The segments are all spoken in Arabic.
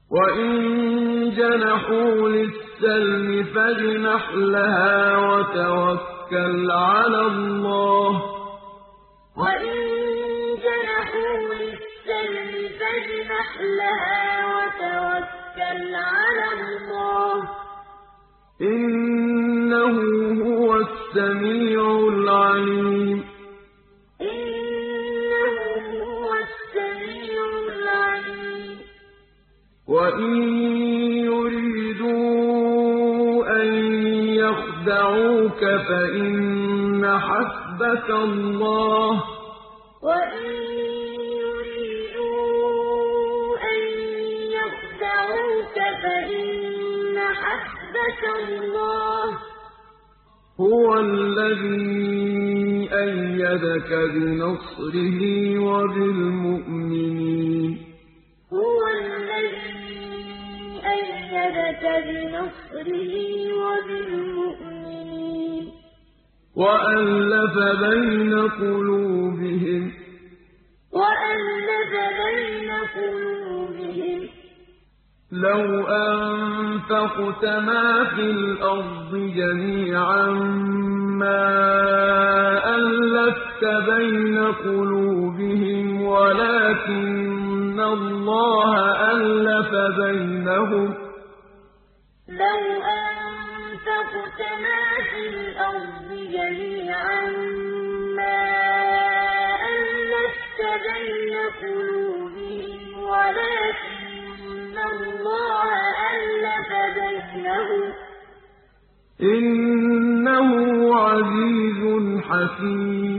وَإِن جَنَحُوا لِلسَّلْمِ فَاجْنَحْ لَهَا وَتَوَكَّلْ عَلَى اللَّهِ ۚ وَإِن جَنَحُوا لِلسَّلْمِ فَاجْنَحْ لَهَا وَتَوَكَّلْ عَلَى اللَّهِ ۚ إِنَّهُ هُوَ السَّمِيعُ الْعَلِيمُ إِنَّهُ هُوَ السَّمِيعُ الْعَلِيمُ وَإِن يُرِيدُوا أَن يَخْدَعُوكَ فَإِنَّ حَسْبَكَ اللَّهُ ۚ وَإِن يُرِيدُوا أَن يَخْدَعُوكَ فَإِنَّ حَسْبَكَ اللَّهُ ۚ هُوَ الَّذِي أَيَّدَكَ بِنَصْرِهِ وَبِالْمُؤْمِنِينَ هُوَ الَّذِي أَيَّدَكَ بِنَصْرِهِ وَبِالْمُؤْمِنِينَ وَأَلَّفَ بَيْنَ قُلُوبِهِمْ ۚ وَأَلَّفَ بَيْنَ قُلُوبِهِمْ ۚ لَوْ أَنفَقْتَ مَا فِي الْأَرْضِ جَمِيعًا مَّا أَلَّفْتَ بَيْنَ قُلُوبِهِمْ وَلَٰكِنَّ اللَّهَ أَلَّفَ بَيْنَهُمْ ۚ لَوْ أَنفَقْتَ مَا فِي الْأَرْضِ جَمِيعًا مَّا أَلَّفْتَ بَيْنَ قُلُوبِهِمْ وَلَٰكِنَّ اللَّهَ أَلَّفَ بَيْنَهُمْ ۚ إِنَّهُ عَزِيزٌ حَكِيمٌ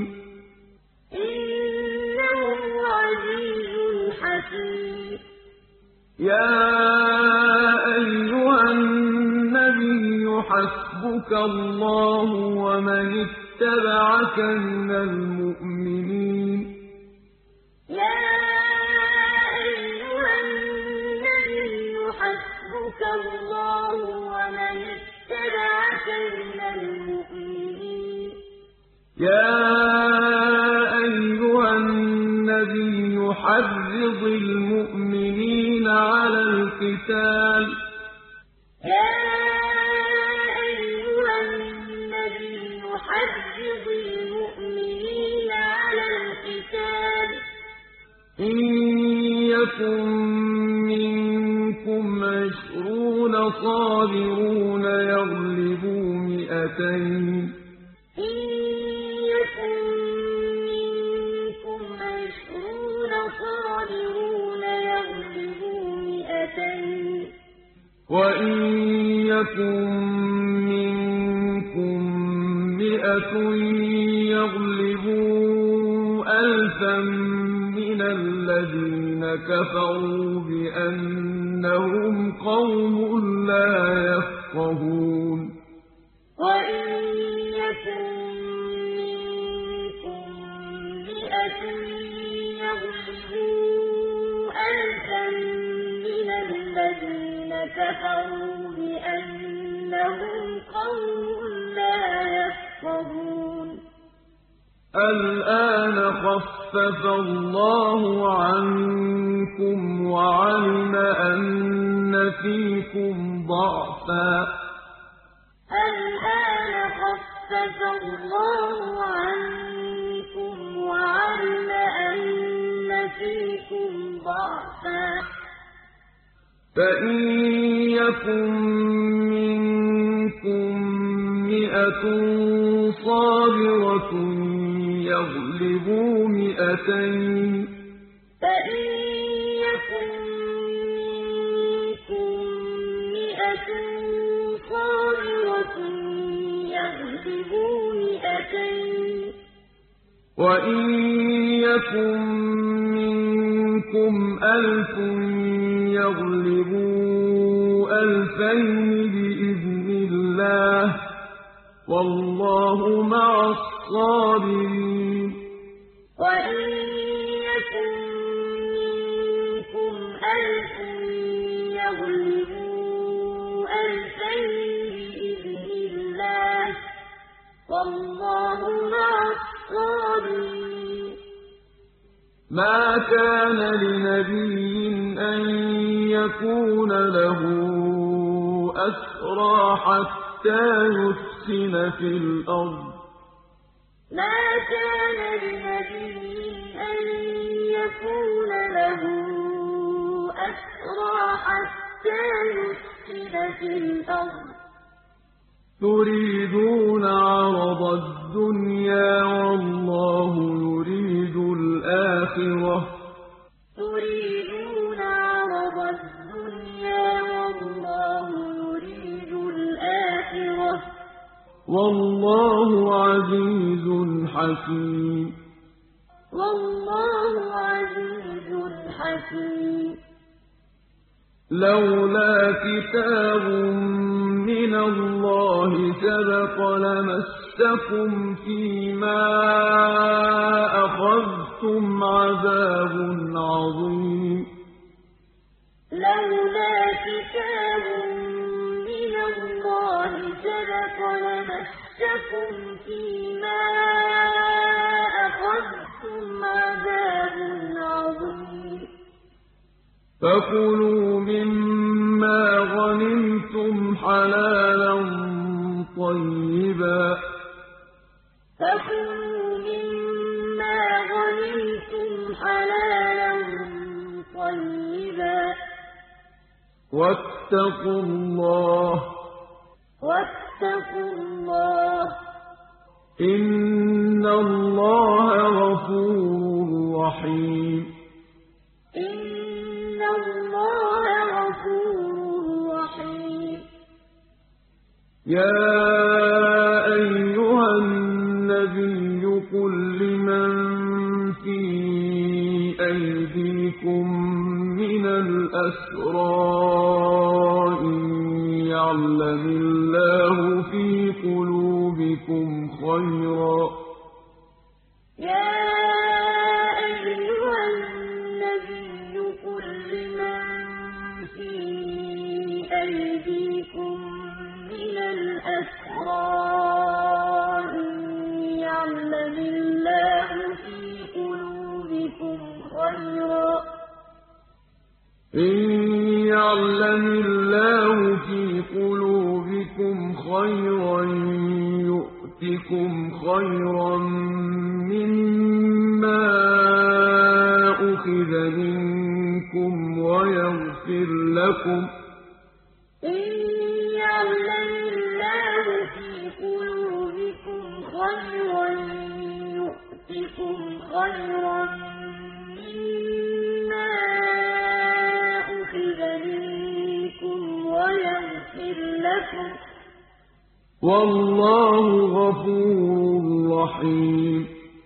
إِنَّهُ عَزِيزٌ حَكِيمٌ يَا أَيُّهَا النَّبِيُّ حَسْبُكَ اللَّهُ وَمَنِ اتَّبَعَكَ مِنَ الْمُؤْمِنِينَ يَا أَيُّهَا النَّبِيُّ حَسْبُكَ اللَّهُ وَمَنِ اتَّبَعَكَ مِنَ الْمُؤْمِنِينَ يَا أَيُّهَا النَّبِيُّ حَرِّضِ الْمُؤْمِنِينَ عَلَى الْقِتَالِ يَا أَيُّهَا النَّبِيُّ حَرِّضِ الْمُؤْمِنِينَ عَلَى الْقِتَالِ إِن يَكُن مِّنكُمْ 20 صَابِرُونَ يَغْلِبُوا 200 ۚ إِن يَكُن مِّنكُمْ 20 صَابِرُونَ يَغْلِبُوا 200 ۚ وَإِن يَكُن مِّنكُم 100 يَغْلِبُوا 1000 مِّنَ الَّذِينَ كَفَرُوا بِأَنَّهُمْ قَوْمٌ لَّا يَفْقَهُونَ وَإِن يَكُن مِّنكُم 100 يَغْلِبُوا 1000 مِّنَ الَّذِينَ كَفَرُوا بِأَنَّهُمْ قَوْمٌ لَّا يَفْقَهُونَ الْآنَ خَفَّفَ اللَّهُ عَنكُمْ وَعَلِمَ أَنَّ فِيكُمْ ضَعْفًا ۚ الْآنَ خَفَّفَ اللَّهُ عَنكُمْ وَعَلِمَ أَنَّ فِيكُمْ ضَعْفًا ۚ فَإِن يَكُن مِّنكُم 100 صَابِرَةٌ يَغْلِبُوا 200 ۚ فَإِن يَكُن مِّنكُم 100 صَابِرَةٌ يَغْلِبُوا 200 ۚ وَإِن يَكُن مِّنكُمْ 1000 يَغْلِبُوا 2000 بِإِذْنِ اللَّهِ ۗ وَاللَّهُ مَعَ الصَّابِرِينَ وَإِن يَكُن مِّنكُمْ 1000 يَغْلِبُوا 2000 بِإِذْنِ اللَّهِ ۗ وَاللَّهُ مَعَ الصَّابِرِينَ مَا كَانَ لِنَبِيٍّ أَن يكون له أسرى حتى يسخن في الأرض ما كان لنبي أن يكون له أسرى حتى يسخن في الأرض تريدون عرض الدنيا والله يريد الآخرة تريدون عرض الدنيا والله يريد الآخرة والله عزيز حكيم والله عزيز حكيم لولا كتاب من الله سبق لمسكم فيما أخذتم عذاب عظيم لولا كتاب من الله سبق لمسكم فيما أخذتم عذاب عظيم فكلوا مما غنمتم حلالا طيبا فكلوا مما غنمتم حلالا طيبا واتقوا الله إن الله غفور رحيم إن الله غفور رحيم يا أيها النبي قل لمن في أيديكم من الأسرى إن يعلم الله في قلوبكم خيرا أيديكم من الأسرى إن يعلم الله في قلوبكم خيرا إن يعلم الله في قلوبكم خيرا يؤتكم خيرا مما أخذ منكم ويغفر لكم إن يعلم الله في قلوبكم خيرا يؤتكم خيرا مما أخذ منكم ويغفر لكم والله غفور رحيم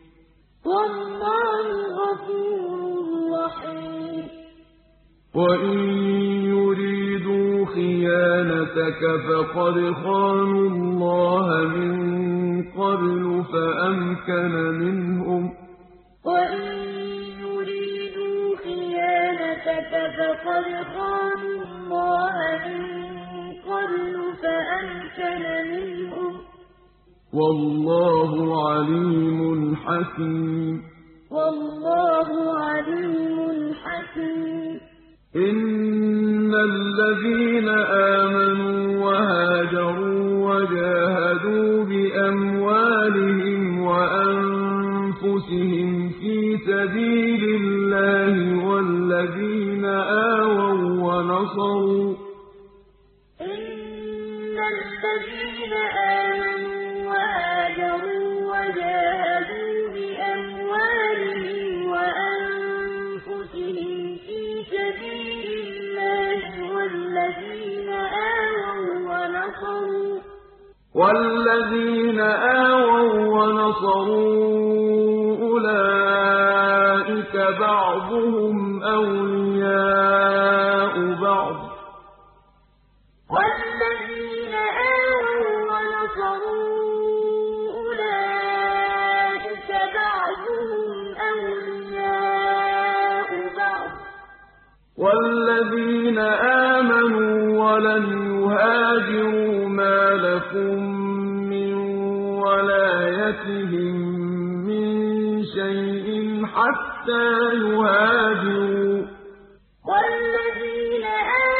والله غفور رحيم وإن يريدوا خيانتك فقد خانوا الله من قبل فأمكن منهم وإن يريدوا خيانتك فقد خانوا الله من قبل فأمكن منهم والله عليم حكيم والله عليم حكيم إن الذين آمنوا وهاجروا وجاهدوا بأموالهم وأنفسهم في سبيل الله والذين آووا ونصروا إن الذين آمنوا وهاجروا وجاهدوا بأموالهم وأنفسهم في سبيل الله والذين آووا ونصروا أولئك بعضهم أولياء بعض والذين آووا ونصروا أولئك بعضهم أولياء بعض والذين آمنوا ولم يهاجروا ما لكم من ولايتهم من شيء حتى يهاجروا والذين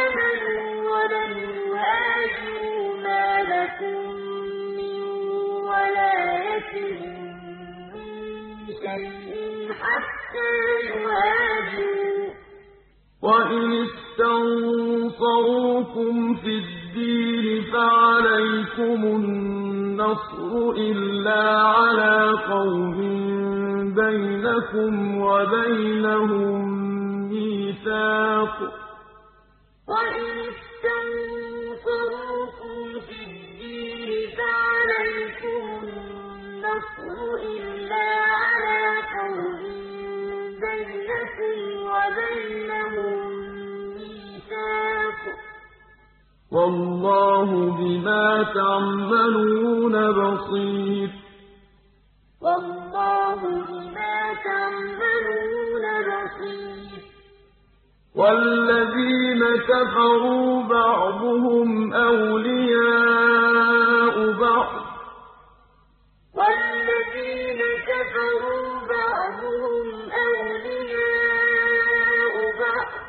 حَتَّىٰ يُهَاجِرُوا ۚ وَإِنِ اسْتَنصَرُوكُمْ فِي الدِّينِ فَعَلَيْكُمُ النَّصْرُ إِلَّا عَلَىٰ قَوْمٍ بَيْنَكُمْ وَبَيْنَهُم مِّيثَاقٌ ۗ وَإِنِ اسْتَنصَرُوكُمْ فِي الدِّينِ فَعَلَيْكُمُ النَّصْرُ إِلَّا عَلَىٰ قَوْمٍ بَيْنَكُمْ وَبَيْنَهُم مِّيثَاقٌ ۗ وَاللَّهُ بِمَا تَعْمَلُونَ بَصِيرٌ وَاللَّهُ بِمَا تَعْمَلُونَ بَصِيرٌ وَالَّذِينَ كَفَرُوا بَعْضُهُمْ أَوْلِيَاءُ بَعْضٍ ۚ وَالَّذِينَ كَفَرُوا بَعْضُهُمْ أَوْلِيَاءُ بَعْضٍ ۚ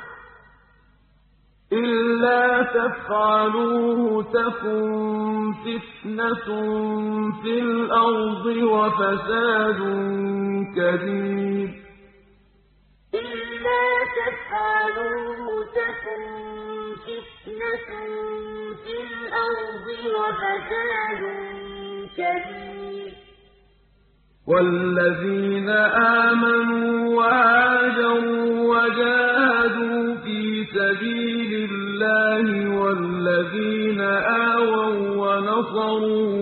إِلَّا تَفْعَلُوهُ تَكُن فِتْنَةٌ فِي الْأَرْضِ وَفَسَادٌ كَبِيرٌ إِلَّا تَفْعَلُوهُ تَكُن فِتْنَةٌ فِي الْأَرْضِ وَفَسَادٌ كَبِيرٌ وَالَّذِينَ آمَنُوا وَهَاجَرُوا وَجَاهَدُوا فِي سَبِيلِ اللَّهِ وَالَّذِينَ آوَوا وَّنَصَرُوا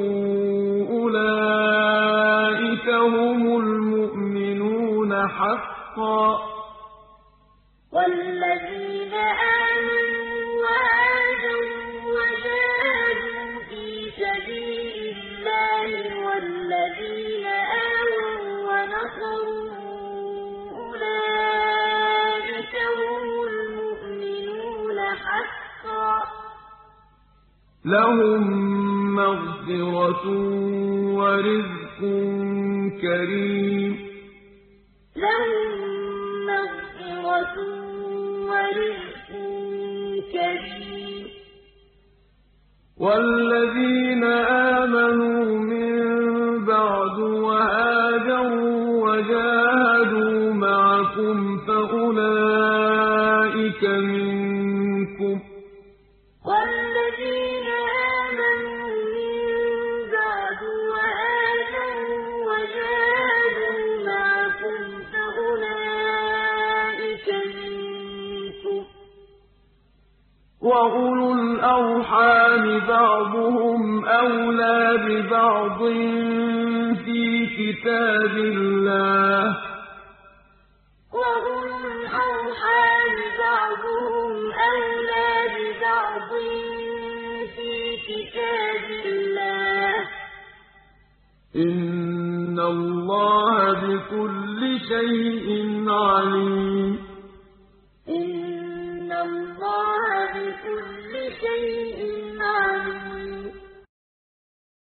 أُولَٰئِكَ هُمُ الْمُؤْمِنُونَ حَقًّا ۚ وَالَّذِينَ آمَنُوا وَهَاجَرُوا وَجَاهَدُوا فِي سَبِيلِ اللَّهِ وَالَّذِينَ آوَوا وَّنَصَرُوا أُولَٰئِكَ هُمُ الْمُؤْمِنُونَ حَقًّا ۚ لَّهُم مَّغْفِرَةٌ وَرِزْقٌ كَرِيمٌ لَّهُم مَّغْفِرَةٌ وَرِزْقٌ كَرِيمٌ وَالَّذِينَ آمَنُوا مِن بَعْدُ وَهَاجَرُوا وَجَاهَدُوا مَعَكُمْ فَأُولَٰئِكَ مِنكُمْ ۚ وَالَّذِينَ آمَنُوا مِن بَعْدُ وَهَاجَرُوا وَجَاهَدُوا مَعَكُمْ فَأُولَٰئِكَ مِنكُمْ ۚ وَأُولُو الْأَرْحَامِ بَعْضُهُمْ أَوْلَىٰ بِبَعْضٍ فِي كِتَابِ اللَّهِ ۗ وَأُولُو الْأَرْحَامِ بَعْضُهُمْ أَوْلَىٰ بِبَعْضٍ فِي كِتَابِ اللَّهِ ۗ إِنَّ اللَّهَ بِكُلِّ شَيْءٍ عَلِيمٌ إِنَّ اللَّهَ بِكُلِّ شَيْءٍ